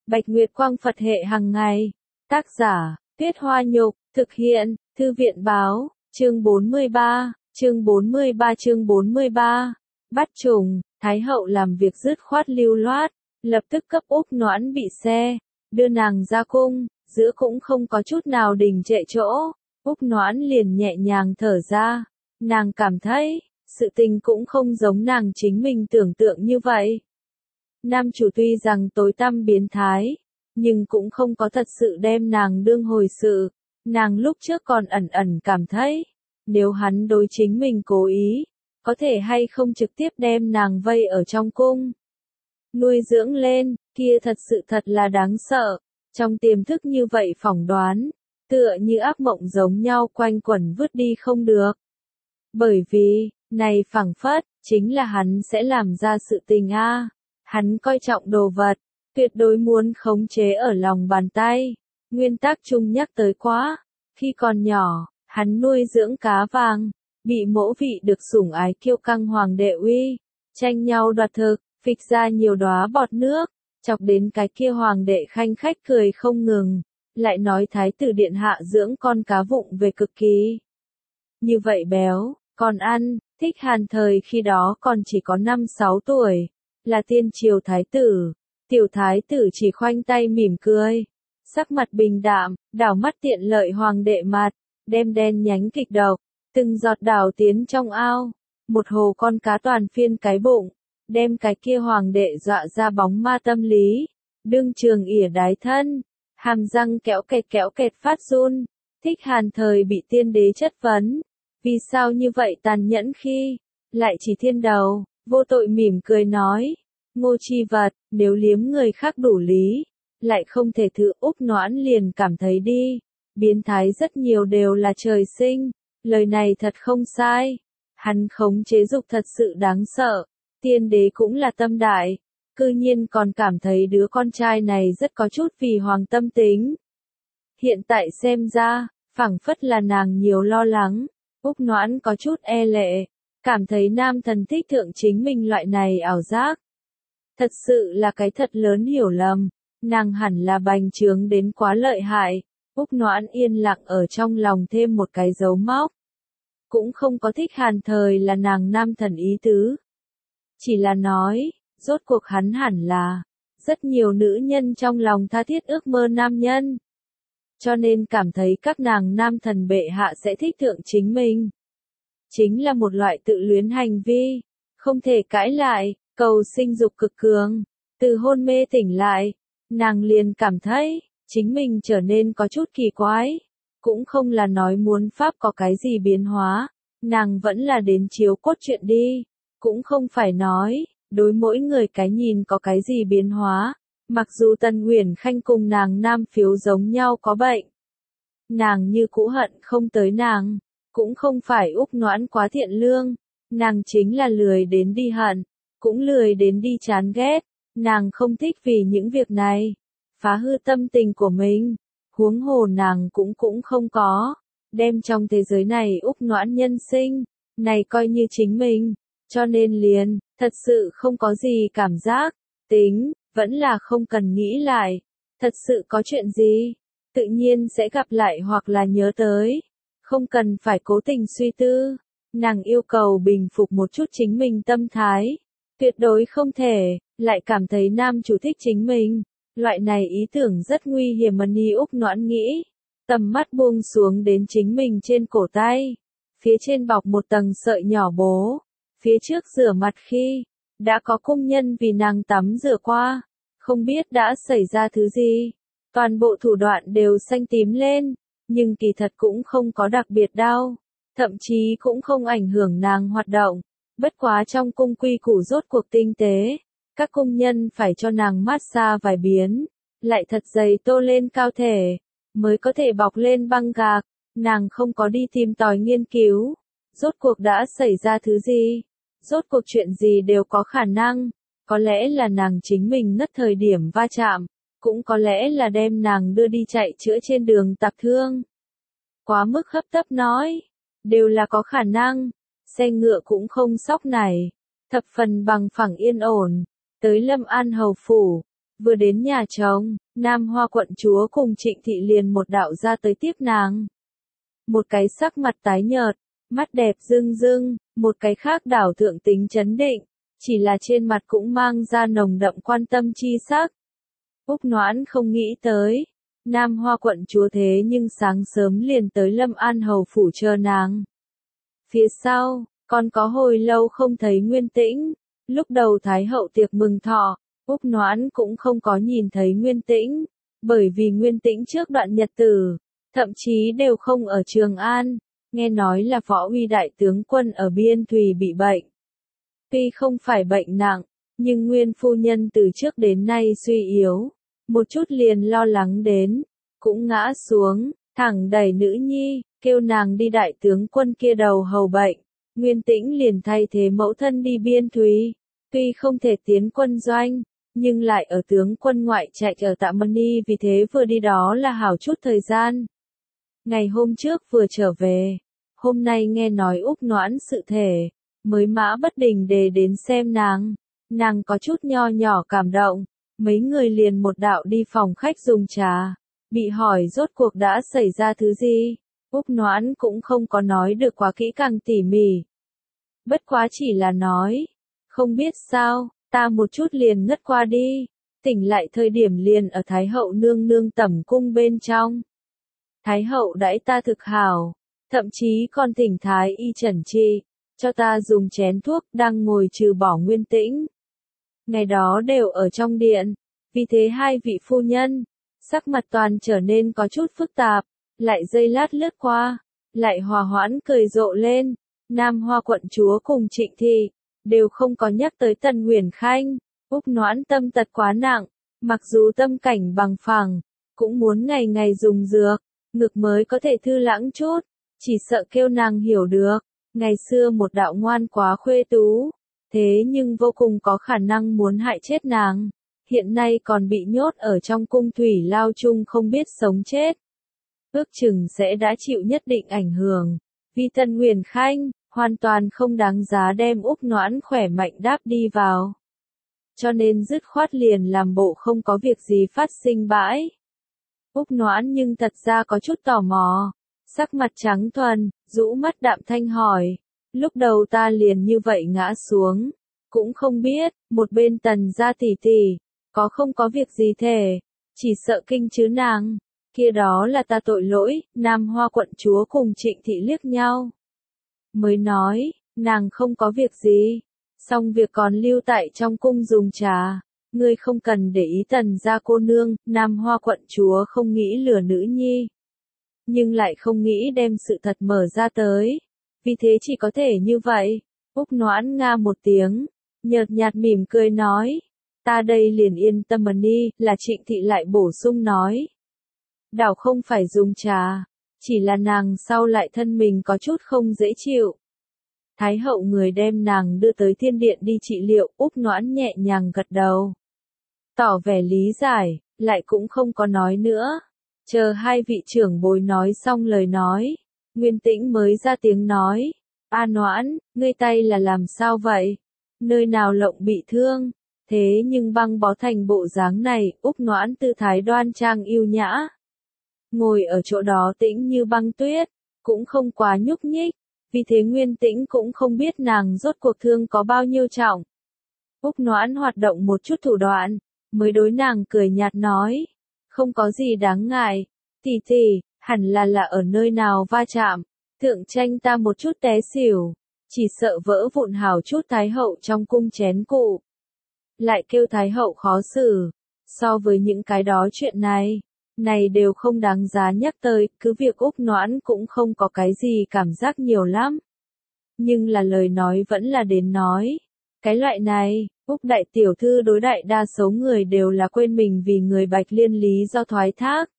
Bạch Nguyệt Quang Phật hệ hàng ngày. Tác giả, Tuyết Hoa Nhục, thực hiện, Thư viện Báo, chương 43, chương 43. Bắt trùng, Thái hậu làm việc dứt khoát lưu loát, lập tức cấp Úc Noãn bị xe, đưa nàng ra cung, giữa cũng không có chút nào đình trệ chỗ. Úc Noãn liền nhẹ nhàng thở ra, nàng cảm thấy, sự tình cũng không giống nàng chính mình tưởng tượng như vậy. Nam chủ tuy rằng tối tăm biến thái, nhưng cũng không có thật sự đem nàng đương hồi sự. Nàng lúc trước còn ẩn ẩn cảm thấy, nếu hắn đối chính mình cố ý, có thể hay không trực tiếp đem nàng vây ở trong cung. Nuôi dưỡng lên, kia thật sự thật là đáng sợ. Trong tiềm thức như vậy phỏng đoán, tựa như ác mộng giống nhau quanh quẩn vứt đi không được. Bởi vì, này phảng phất, chính là hắn sẽ làm ra sự tình a. Hắn coi trọng đồ vật, tuyệt đối muốn khống chế ở lòng bàn tay. Nguyên tắc chung nhắc tới quá, khi còn nhỏ, hắn nuôi dưỡng cá vàng, bị mẫu vị được sủng ái kiêu căng hoàng đệ uy, tranh nhau đoạt thực, phịch ra nhiều đóa bọt nước, chọc đến cái kia hoàng đệ khanh khách cười không ngừng, lại nói thái tử điện hạ dưỡng con cá vụng về cực kỳ. Như vậy béo, còn ăn, Thích Hàn thời khi đó còn chỉ có 5-6 tuổi, là tiên triều thái tử, tiểu thái tử chỉ khoanh tay mỉm cười, sắc mặt bình đạm, đảo mắt tiện lợi hoàng đệ mặt, đem đen nhánh kịch độc, từng giọt đảo tiến trong ao, một hồ con cá toàn phiên cái bụng, đem cái kia hoàng đệ dọa ra bóng ma tâm lý, đương trường ỉa đái thân, hàm răng kéo kẹt phát run. Thích Hàn thời bị tiên đế chất vấn, vì sao như vậy tàn nhẫn khi, lại chỉ thiên đầu, vô tội mỉm cười nói, Ngô chi vật, nếu liếm người khác đủ lý, lại không thể thử. Úc Noãn liền cảm thấy đi, biến thái rất nhiều đều là trời sinh, lời này thật không sai, hắn khống chế dục thật sự đáng sợ, tiên đế cũng là tâm đại, cư nhiên còn cảm thấy đứa con trai này rất có chút vì hoàng tâm tính. Hiện tại xem ra, phảng phất là nàng nhiều lo lắng, Úc Noãn có chút e lệ, cảm thấy nam thần thích thượng chính mình loại này ảo giác. Thật sự là cái thật lớn hiểu lầm, nàng hẳn là bành trướng đến quá lợi hại. Úc Noãn yên lặng ở trong lòng thêm một cái dấu mốc. Cũng không có Thích Hàn thời là nàng nam thần ý tứ. Chỉ là nói, rốt cuộc hắn hẳn là, rất nhiều nữ nhân trong lòng tha thiết ước mơ nam nhân. Cho nên cảm thấy các nàng nam thần bệ hạ sẽ thích thượng chính mình. Chính là một loại tự luyến hành vi, không thể cãi lại, cầu sinh dục cực cường. Từ hôn mê tỉnh lại, nàng liền cảm thấy, chính mình trở nên có chút kỳ quái. Cũng không là nói muốn pháp có cái gì biến hóa, nàng vẫn là đến chiếu cốt truyện đi. Cũng không phải nói, đối mỗi người cái nhìn có cái gì biến hóa. Mặc dù Tần Uyển Khanh cùng nàng nam phiếu giống nhau có bệnh, nàng như cũ hận không tới nàng, cũng không phải Úc Noãn quá thiện lương, nàng chính là lười đến đi hận, cũng lười đến đi chán ghét, nàng không thích vì những việc này, phá hư tâm tình của mình, huống hồ nàng cũng không có, đem trong thế giới này Úc Noãn nhân sinh, này coi như chính mình, cho nên liền, thật sự không có gì cảm giác, tính, vẫn là không cần nghĩ lại, thật sự có chuyện gì, tự nhiên sẽ gặp lại hoặc là nhớ tới, không cần phải cố tình suy tư, nàng yêu cầu bình phục một chút chính mình tâm thái, tuyệt đối không thể, lại cảm thấy nam chủ thích chính mình, loại này ý tưởng rất nguy hiểm mà Ni Úc Noãn nghĩ, tầm mắt buông xuống đến chính mình trên cổ tay, phía trên bọc một tầng sợi nhỏ bố, phía trước rửa mặt khi, đã có công nhân vì nàng tắm rửa qua, không biết đã xảy ra thứ gì. Toàn bộ thủ đoạn đều xanh tím lên, nhưng kỳ thật cũng không có đặc biệt đau, thậm chí cũng không ảnh hưởng nàng hoạt động. Bất quá trong cung quy củ rốt cuộc tinh tế, các công nhân phải cho nàng massage vài biến, lại thật dày tô lên cao thể, mới có thể bọc lên băng gạc, nàng không có đi tìm tòi nghiên cứu. Rốt cuộc đã xảy ra thứ gì? Rốt cuộc chuyện gì đều có khả năng, có lẽ là nàng chính mình ngất thời điểm va chạm, cũng có lẽ là đem nàng đưa đi chạy chữa trên đường tạp thương. Quá mức hấp tấp nói, đều là có khả năng, xe ngựa cũng không sóc này, thập phần bằng phẳng yên ổn, tới Lâm An hầu phủ, Vừa đến nhà chồng, Nam Hoa quận chúa cùng Trịnh Thị liền một đạo ra tới tiếp nàng. Một cái sắc mặt tái nhợt, mắt đẹp rưng rưng, một cái khác đảo thượng tính chấn định, chỉ là trên mặt cũng mang ra nồng đậm quan tâm chi sắc. Úc Noãn không nghĩ tới, Nam Hoa quận chúa thế nhưng sáng sớm liền tới Lâm An hầu phủ chờ nàng. Phía sau, còn có hồi lâu không thấy Nguyên Tĩnh, lúc đầu Thái hậu tiệc mừng thọ, Úc Noãn cũng không có nhìn thấy Nguyên Tĩnh, bởi vì Nguyên Tĩnh trước đoạn nhật tử, thậm chí đều không ở Trường An, nghe nói là Võ Uy đại tướng quân ở Biên Thùy bị bệnh. Tuy không phải bệnh nặng, nhưng Nguyên phu nhân từ trước đến nay suy yếu, một chút liền lo lắng đến, cũng ngã xuống, thẳng đẩy nữ nhi, kêu nàng đi đại tướng quân kia đầu hầu bệnh. Nguyên Tĩnh liền thay thế mẫu thân đi Biên Thùy, tuy không thể tiến quân doanh, nhưng lại ở tướng quân ngoại trạch ở Tạ Mân Ni, vì thế vừa đi đó là hảo chút thời gian. Ngày hôm trước vừa trở về, hôm nay nghe nói Úc Noãn sự thể, mới mã bất đình để đến xem nàng có chút nho nhỏ cảm động, mấy người liền một đạo đi phòng khách dùng trà, bị hỏi rốt cuộc đã xảy ra thứ gì, Úc Noãn cũng không có nói được quá kỹ càng tỉ mỉ. Bất quá chỉ là nói, không biết sao, ta một chút liền ngất qua đi, tỉnh lại thời điểm liền ở Thái hậu nương nương tẩm cung bên trong. Thái hậu đãi ta thực hảo, thậm chí còn thỉnh Thái y trần trị, cho ta dùng chén thuốc đang ngồi trừ bỏ Nguyên Tĩnh. Ngày đó đều ở trong điện, vì thế hai vị phu nhân, sắc mặt toàn trở nên có chút phức tạp, lại giây lát lướt qua, lại hòa hoãn cười rộ lên. Nam Hoa quận chúa cùng Trịnh Thị, đều không có nhắc tới Tần Uyển Khanh. Úc Noãn tâm tật quá nặng, mặc dù tâm cảnh bằng phẳng, cũng muốn ngày ngày dùng dược, ngực mới có thể thư lãng chút, chỉ sợ kêu nàng hiểu được, ngày xưa một đạo ngoan quá khuê tú, thế nhưng vô cùng có khả năng muốn hại chết nàng, hiện nay còn bị nhốt ở trong cung thủy lao chung không biết sống chết. Ước chừng sẽ đã chịu nhất định ảnh hưởng, vì Tần Uyển Khanh, hoàn toàn không đáng giá đem Úc Noãn khỏe mạnh đáp đi vào. Cho nên dứt khoát liền làm bộ không có việc gì phát sinh bãi. Úc Noãn nhưng thật ra có chút tò mò, sắc mặt trắng thuần, rũ mắt đạm thanh hỏi, lúc đầu ta liền như vậy ngã xuống, cũng không biết, một bên Tần gia tỷ tỷ, có không có việc gì thể, chỉ sợ kinh chứ nàng, kia đó là ta tội lỗi. Nam Hoa quận chúa cùng Trịnh Thị liếc nhau, mới nói, nàng không có việc gì, xong việc còn lưu tại trong cung dùng trà, ngươi không cần để ý Tần gia cô nương. Nam Hoa quận chúa không nghĩ lừa nữ nhi, nhưng lại không nghĩ đem sự thật mở ra tới, vì thế chỉ có thể như vậy. Úc Noãn nga một tiếng, nhợt nhạt mỉm cười nói, ta đây liền yên tâm mà đi. Là Trịnh Thị lại bổ sung nói, đảo không phải dùng trà, chỉ là nàng sau lại thân mình có chút không dễ chịu. Thái hậu người đem nàng đưa tới thiên điện đi trị liệu. Úc Noãn nhẹ nhàng gật đầu, tỏ vẻ lý giải, lại cũng không có nói nữa. Chờ hai vị trưởng bối nói xong lời nói, Nguyên Tĩnh mới ra tiếng nói, A Noãn, ngươi tay là làm sao vậy? Nơi nào lộng bị thương? Thế nhưng băng bó thành bộ dáng này. Úc Noãn tư thái đoan trang yêu nhã, ngồi ở chỗ đó tĩnh như băng tuyết, cũng không quá nhúc nhích, vì thế Nguyên Tĩnh cũng không biết nàng rốt cuộc thương có bao nhiêu trọng. Úc Noãn hoạt động một chút thủ đoạn, mới đối nàng cười nhạt nói, không có gì đáng ngại, tỷ tỷ, hẳn là ở nơi nào va chạm, thượng tranh ta một chút té xỉu, chỉ sợ vỡ vụn hảo chút Thái hậu trong cung chén cụ. Lại kêu Thái hậu khó xử, so với những cái đó chuyện này đều không đáng giá nhắc tới. Cứ việc Úc Noãn cũng không có cái gì cảm giác nhiều lắm, nhưng là lời nói vẫn là đến nói. Cái loại này, Úc đại tiểu thư đối đại đa số người đều là quên mình vì người Bạch Liên lý do thoái thác.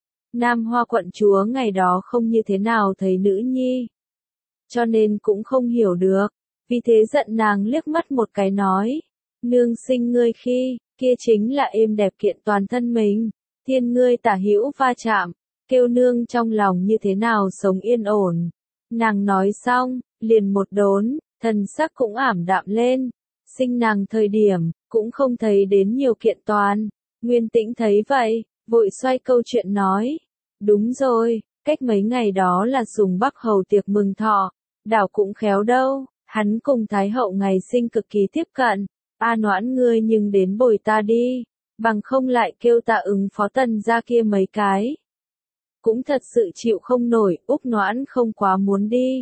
Nam Hoa quận chúa ngày đó không như thế nào thấy nữ nhi, cho nên cũng không hiểu được, vì thế giận nàng liếc mắt một cái nói, nương sinh ngươi khi, kia chính là êm đẹp kiện toàn thân mình, thiên ngươi tả hữu va chạm, kêu nương trong lòng như thế nào sống yên ổn. Nàng nói xong, liền một đốn, thần sắc cũng ảm đạm lên, sinh nàng thời điểm, cũng không thấy đến nhiều kiện toàn, Nguyên Tĩnh thấy vậy, vội xoay câu chuyện nói. Đúng rồi, cách mấy ngày đó là Sùng Bắc Hầu tiệc mừng thọ, đảo cũng khéo đâu, hắn cùng Thái Hậu ngày sinh cực kỳ tiếp cận. A Noãn ngươi nhưng đến bồi ta đi, bằng không lại kêu ta ứng phó Tần gia kia mấy cái. Cũng thật sự chịu không nổi, Úc Noãn không quá muốn đi.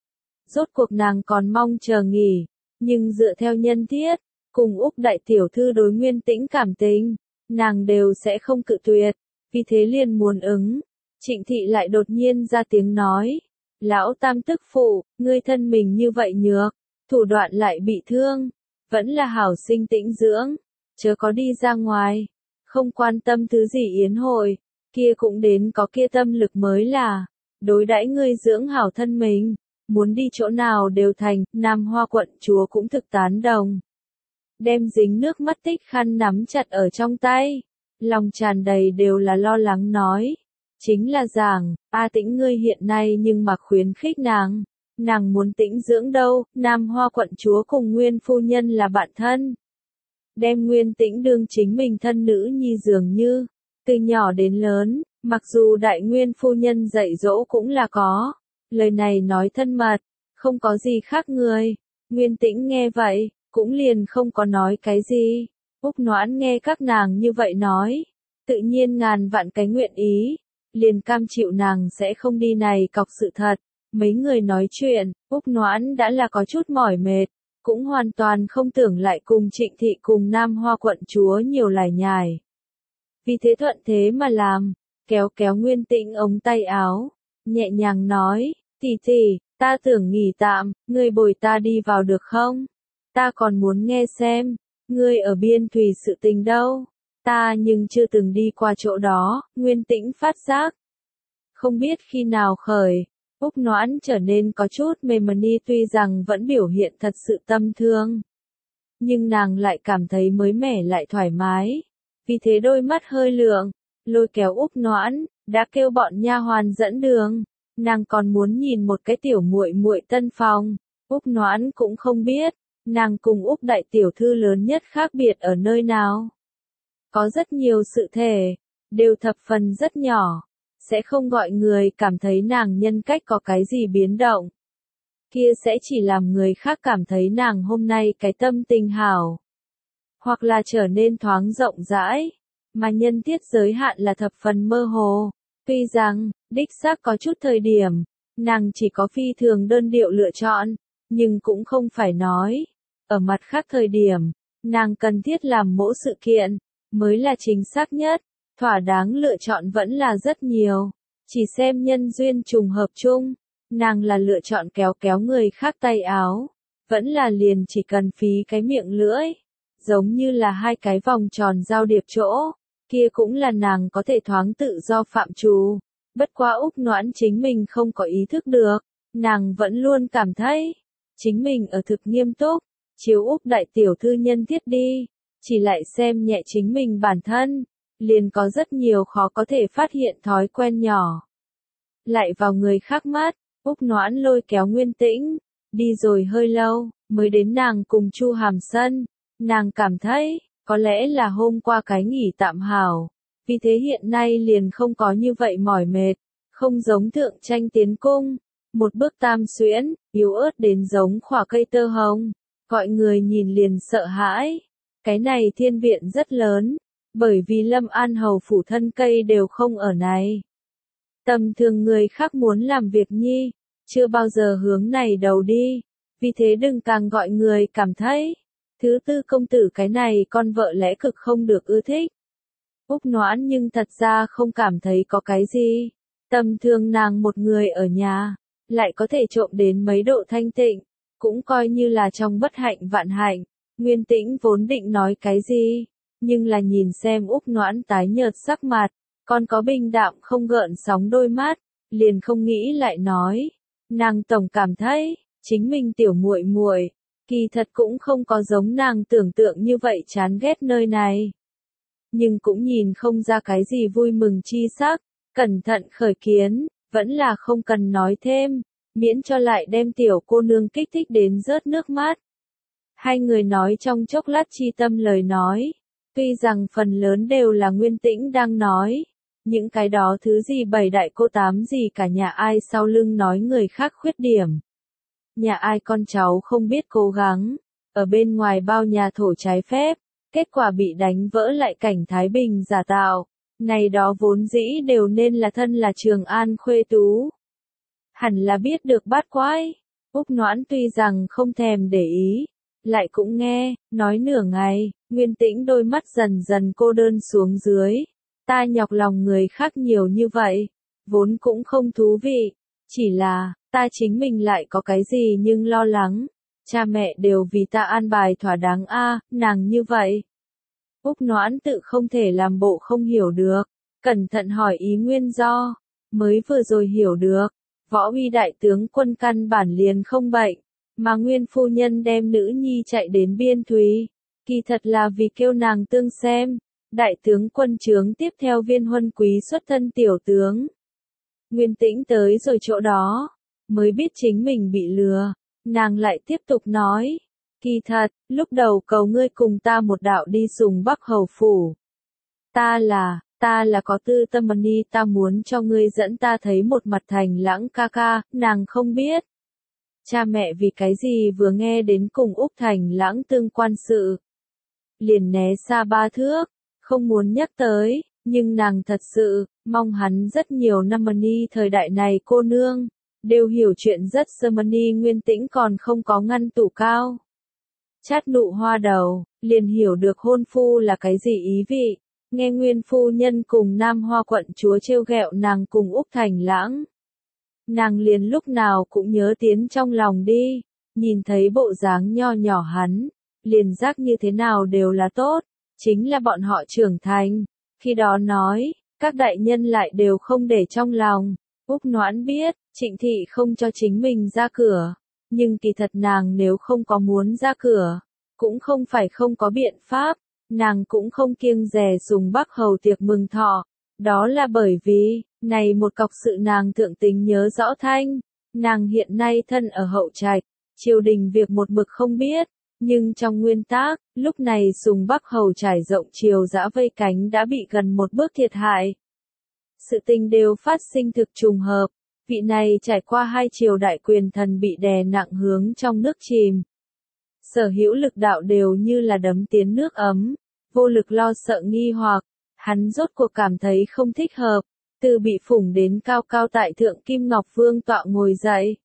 Rốt cuộc nàng còn mong chờ nghỉ, nhưng dựa theo nhân thiết, cùng Úc đại tiểu thư đối Nguyên Tĩnh cảm tình, nàng đều sẽ không cự tuyệt, vì thế liền muốn ứng. Trịnh thị lại đột nhiên ra tiếng nói, lão tam tức phụ, ngươi thân mình như vậy nhược, thủ đoạn lại bị thương, vẫn là hảo sinh tĩnh dưỡng, chớ có đi ra ngoài, không quan tâm thứ gì yến hội, kia cũng đến có kia tâm lực mới là, đối đãi ngươi dưỡng hảo thân mình, muốn đi chỗ nào đều thành, Nam Hoa quận chúa cũng thực tán đồng. Đem dính nước mắt tích khăn nắm chặt ở trong tay, lòng tràn đầy đều là lo lắng nói. Chính là giảng, A Tĩnh ngươi hiện nay nhưng mà khuyến khích nàng muốn tĩnh dưỡng đâu, Nam Hoa quận chúa cùng Nguyên phu nhân là bạn thân. Đem Nguyên Tĩnh đương chính mình thân nữ nhi dường như, từ nhỏ đến lớn, mặc dù đại Nguyên phu nhân dạy dỗ cũng là có, lời này nói thân mật, không có gì khác người. Nguyên Tĩnh nghe vậy, cũng liền không có nói cái gì. Úc Noãn nghe các nàng như vậy nói, tự nhiên ngàn vạn cái nguyện ý, liền cam chịu nàng sẽ không đi này cọc sự thật. Mấy người nói chuyện, Úc Noãn đã là có chút mỏi mệt, cũng hoàn toàn không tưởng lại cùng Trịnh thị cùng Nam Hoa quận chúa nhiều lải nhải. Vì thế thuận thế mà làm, kéo kéo Nguyên Tĩnh ống tay áo, nhẹ nhàng nói, tỷ, ta tưởng nghỉ tạm, ngươi bồi ta đi vào được không? Ta còn muốn nghe xem, ngươi ở biên thủy sự tình đâu? Ta nhưng chưa từng đi qua chỗ đó, Nguyên Tĩnh phát giác. Không biết khi nào khởi, Úc Noãn trở nên có chút mềm đi, tuy rằng vẫn biểu hiện thật sự tâm thương. Nhưng nàng lại cảm thấy mới mẻ lại thoải mái. Vì thế đôi mắt hơi lượng, lôi kéo Úc Noãn, đã kêu bọn nha hoàn dẫn đường. Nàng còn muốn nhìn một cái tiểu muội muội tân phòng. Úc Noãn cũng không biết, nàng cùng Úc đại tiểu thư lớn nhất khác biệt ở nơi nào. Có rất nhiều sự thể, đều thập phần rất nhỏ, sẽ không gọi người cảm thấy nàng nhân cách có cái gì biến động. Kia sẽ chỉ làm người khác cảm thấy nàng hôm nay cái tâm tình hảo, hoặc là trở nên thoáng rộng rãi, mà nhân tiết giới hạn là thập phần mơ hồ. Tuy rằng, đích xác có chút thời điểm, nàng chỉ có phi thường đơn điệu lựa chọn, nhưng cũng không phải nói. Ở mặt khác thời điểm, nàng cần thiết làm mỗi sự kiện, mới là chính xác nhất, thỏa đáng lựa chọn vẫn là rất nhiều. Chỉ xem nhân duyên trùng hợp chung, nàng là lựa chọn kéo kéo người khác tay áo, vẫn là liền chỉ cần phí cái miệng lưỡi, giống như là hai cái vòng tròn giao điệp chỗ, kia cũng là nàng có thể thoáng tự do phạm trù. Bất quá Úc Noãn chính mình không có ý thức được, nàng vẫn luôn cảm thấy, chính mình ở thực nghiêm túc, chiếu Úc đại tiểu thư nhân thiết đi, chỉ lại xem nhẹ chính mình bản thân, liền có rất nhiều khó có thể phát hiện thói quen nhỏ. Lại vào người khác mắt, Úc Noãn lôi kéo Nguyên Tĩnh, đi rồi hơi lâu, mới đến nàng cùng Chu Hàm Sân. Nàng cảm thấy, có lẽ là hôm qua cái nghỉ tạm hảo, vì thế hiện nay liền không có như vậy mỏi mệt, không giống thượng tranh tiến cung, một bước tam xuyễn, yếu ớt đến giống khỏa cây tơ hồng, gọi người nhìn liền sợ hãi. Cái này thiên viện rất lớn, bởi vì Lâm An hầu phủ thân cây đều không ở này. Tầm thường người khác muốn làm việc nhi, chưa bao giờ hướng này đầu đi, vì thế đừng càng gọi người cảm thấy. Thứ tư công tử cái này con vợ lẽ cực không được ưa thích. Úc Noãn nhưng thật ra không cảm thấy có cái gì. Tầm thường nàng một người ở nhà, lại có thể trộm đến mấy độ thanh tịnh, cũng coi như là trong bất hạnh vạn hạnh. Nguyên Tĩnh vốn định nói cái gì, nhưng là nhìn xem Úc Noãn tái nhợt sắc mặt, còn có bình đạm không gợn sóng đôi mắt, liền không nghĩ lại nói. Nàng tổng cảm thấy, chính mình tiểu muội muội, kỳ thật cũng không có giống nàng tưởng tượng như vậy chán ghét nơi này. Nhưng cũng nhìn không ra cái gì vui mừng chi sắc, cẩn thận khởi kiến, vẫn là không cần nói thêm, miễn cho lại đem tiểu cô nương kích thích đến rớt nước mắt. Hai người nói trong chốc lát chi tâm lời nói, Tuy rằng phần lớn đều là Nguyên Tĩnh đang nói, những cái đó thứ gì bảy đại cô tám gì cả nhà ai sau lưng nói người khác khuyết điểm. Nhà ai con cháu không biết cố gắng, ở bên ngoài bao nhà thổ trái phép, kết quả bị đánh vỡ lại cảnh Thái Bình giả tạo. Này đó vốn dĩ đều nên là thân là Trường An khuê tú. Hẳn là biết được bát quái. Úc Noãn tuy rằng không thèm để ý, lại cũng nghe, nói nửa ngày, Nguyên Tĩnh đôi mắt dần dần cô đơn xuống dưới. Ta nhọc lòng người khác nhiều như vậy, vốn cũng không thú vị, chỉ là, ta chính mình lại có cái gì nhưng lo lắng. Cha mẹ đều vì ta an bài thỏa đáng a, nàng như vậy. Úc Noãn tự không thể làm bộ không hiểu được, cẩn thận hỏi ý nguyên do, mới vừa rồi hiểu được, Võ Uy đại tướng quân căn bản liền không bệnh, mà Nguyên phu nhân đem nữ nhi chạy đến Biên Thúy, kỳ thật là vì kêu nàng tương xem, đại tướng quân trướng tiếp theo Viên Huân Quý xuất thân tiểu tướng. Nguyên Tĩnh tới rồi chỗ đó, mới biết chính mình bị lừa, nàng lại tiếp tục nói. Kỳ thật, lúc đầu cầu ngươi cùng ta một đạo đi Sùng Bắc Hầu Phủ. Ta là có tư tâm ni, ta muốn cho ngươi dẫn ta thấy một mặt Thành Lãng ca ca, nàng không biết. Cha mẹ vì cái gì vừa nghe đến cùng Úc Thành Lãng tương quan sự. Liền né xa ba thước, không muốn nhắc tới, nhưng nàng thật sự, mong hắn rất nhiều năm ni thời đại này cô nương, đều hiểu chuyện rất sơ ni Nguyên Tĩnh còn không có ngăn tủ cao. Chát nụ hoa đầu, liền hiểu được hôn phu là cái gì ý vị, nghe Nguyên phu nhân cùng Nam Hoa quận chúa trêu ghẹo nàng cùng Úc Thành Lãng. Nàng liền lúc nào cũng nhớ tiến trong lòng đi, nhìn thấy bộ dáng nho nhỏ hắn, liền giác như thế nào đều là tốt, chính là bọn họ trưởng thành, khi đó nói, các đại nhân lại đều không để trong lòng. Úc Noãn biết, Trịnh Thị không cho chính mình ra cửa. Nhưng kỳ thật nàng nếu không có muốn ra cửa, cũng không phải không có biện pháp, nàng cũng không kiêng dè Sùng Bắc Hầu tiệc mừng thọ. Đó là bởi vì, này một cọc sự nàng thượng tính nhớ rõ thanh, nàng hiện nay thân ở hậu trạch, triều đình việc một mực không biết, nhưng trong nguyên tắc, lúc này Sùng Bắc Hầu trải rộng triều dã vây cánh đã bị gần một bước thiệt hại. Sự tình đều phát sinh thực trùng hợp. Vị này trải qua hai triều đại quyền thần bị đè nặng hướng trong nước chìm. Sở hữu lực đạo đều như là đấm tiến nước ấm, vô lực lo sợ nghi hoặc, hắn rốt cuộc cảm thấy không thích hợp, từ bị phủng đến cao cao tại thượng Kim Ngọc Vương tọa ngồi dậy.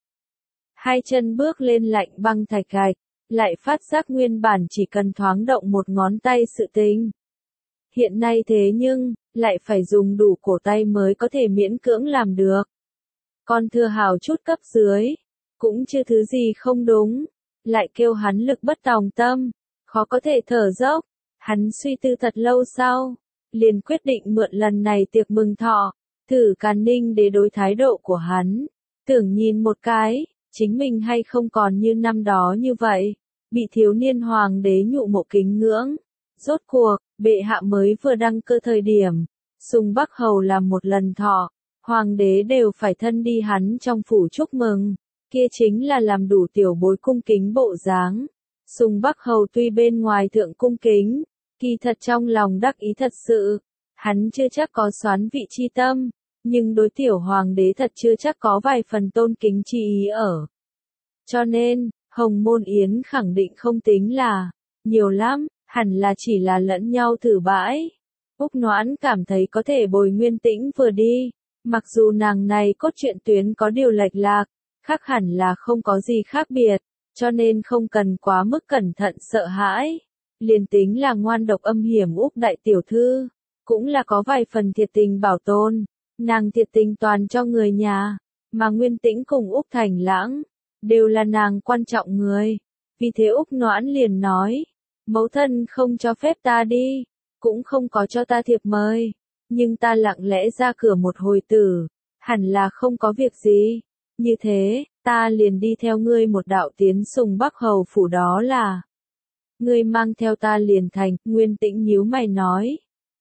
Hai chân bước lên lạnh băng thạch gạch, lại phát giác nguyên bản chỉ cần thoáng động một ngón tay sự tình. Hiện nay thế nhưng, lại phải dùng đủ cổ tay mới có thể miễn cưỡng làm được. Con thừa hào chút cấp dưới, cũng chưa thứ gì không đúng, lại kêu hắn lực bất tòng tâm, khó có thể thở dốc, hắn suy tư thật lâu sau, liền quyết định mượn lần này tiệc mừng thọ, thử Càn Ninh để đối thái độ của hắn, tưởng nhìn một cái, chính mình hay không còn như năm đó như vậy, bị thiếu niên hoàng đế nhụ mộ kính ngưỡng, rốt cuộc, bệ hạ mới vừa đăng cơ thời điểm, Sùng Bắc Hầu làm một lần thọ. Hoàng đế đều phải thân đi hắn trong phủ chúc mừng, kia chính là làm đủ tiểu bối cung kính bộ dáng. Sùng Bắc Hầu tuy bên ngoài thượng cung kính, kỳ thật trong lòng đắc ý thật sự, hắn chưa chắc có xoán vị chi tâm, nhưng đối tiểu hoàng đế thật chưa chắc có vài phần tôn kính chi ý ở. Cho nên, Hồng Môn Yến khẳng định không tính là nhiều lắm, hẳn là chỉ là lẫn nhau thử bãi. Úc Noãn cảm thấy có thể bồi Nguyên Tĩnh vừa đi. Mặc dù nàng này cốt truyện tuyến có điều lệch lạc, khác hẳn là không có gì khác biệt, cho nên không cần quá mức cẩn thận sợ hãi. Liền tính là ngoan độc âm hiểm Úc đại tiểu thư, cũng là có vài phần thiệt tình bảo tồn, nàng thiệt tình toàn cho người nhà, mà Nguyên Tĩnh cùng Úc Thành Lãng, đều là nàng quan trọng người. Vì thế Úc Noãn liền nói, mẫu thân không cho phép ta đi, cũng không có cho ta thiệp mời. Nhưng ta lặng lẽ ra cửa một hồi tử, hẳn là không có việc gì. Như thế, ta liền đi theo ngươi một đạo tiến Sùng Bắc Hầu Phủ đó là. Ngươi mang theo ta liền thành, Nguyên Tĩnh nhíu mày nói.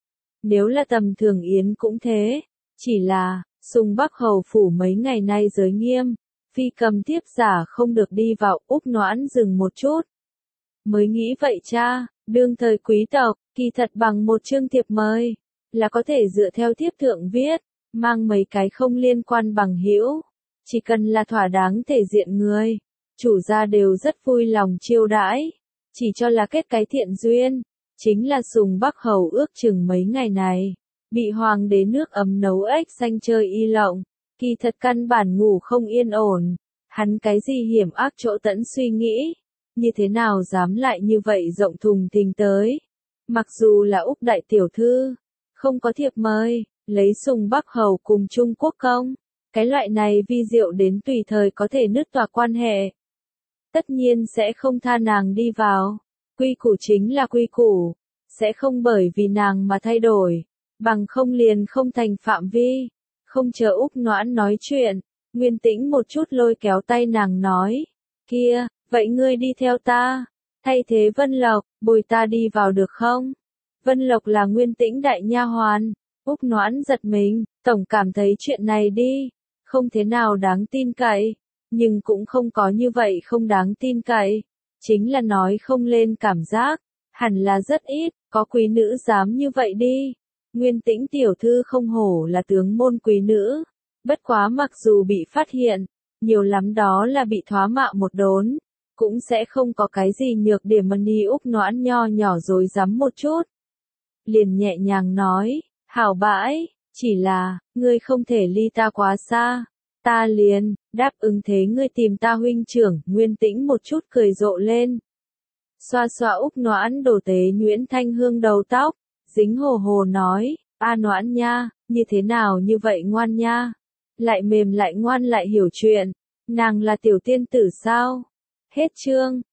Nếu là tầm thường yến cũng thế, chỉ là, Sùng Bắc Hầu Phủ mấy ngày nay giới nghiêm, phi cầm tiếp giả không được đi vào. Úc Noãn dừng một chút. Mới nghĩ vậy cha, đương thời quý tộc, kỳ thật bằng một chương thiệp mời, là có thể dựa theo thiếp thượng viết, mang mấy cái không liên quan bằng hữu, chỉ cần là thỏa đáng thể diện người, chủ gia đều rất vui lòng chiêu đãi, chỉ cho là kết cái thiện duyên, chính là Sùng Bắc Hầu ước chừng mấy ngày này, bị hoàng đế nước ấm nấu ếch xanh chơi y lộng, kỳ thật căn bản ngủ không yên ổn, hắn cái gì hiểm ác chỗ tẫn suy nghĩ, như thế nào dám lại như vậy rộng thùng thình tới, mặc dù là Úc đại tiểu thư, không có thiệp mời, lấy Sùng Bắc Hầu cùng Trung Quốc công, cái loại này vi diệu đến tùy thời có thể nứt tòa quan hệ. Tất nhiên sẽ không tha nàng đi vào, quy củ chính là quy củ, sẽ không bởi vì nàng mà thay đổi, bằng không liền không thành phạm vi, không chờ Úc Noãn nói chuyện, Nguyên Tĩnh một chút lôi kéo tay nàng nói, kia, vậy ngươi đi theo ta, thay thế Vân Lộc, bồi ta đi vào được không? Vân Lộc là Nguyên Tĩnh đại nha hoàn, Úc Noãn giật mình, tổng cảm thấy chuyện này đi, không thế nào đáng tin cậy, nhưng cũng không có như vậy không đáng tin cậy, chính là nói không lên cảm giác, hẳn là rất ít, có quý nữ dám như vậy đi. Nguyên Tĩnh tiểu thư không hổ là tướng môn quý nữ, bất quá mặc dù bị phát hiện, nhiều lắm đó là bị thoá mạ một đốn, cũng sẽ không có cái gì nhược điểm mà Ni Úc Noãn nho nhỏ dối rắm một chút. Liền nhẹ nhàng nói, hảo bãi, chỉ là, ngươi không thể ly ta quá xa, ta liền, đáp ứng thế ngươi tìm ta huynh trưởng, Nguyên Tĩnh một chút cười rộ lên. Xoa xoa Úc Noãn đổ tế nhuyễn thanh hương đầu tóc, dính hồ hồ nói, a Noãn nha, như thế nào như vậy ngoan nha, lại mềm lại ngoan lại hiểu chuyện, nàng là tiểu tiên tử sao? Hết chương.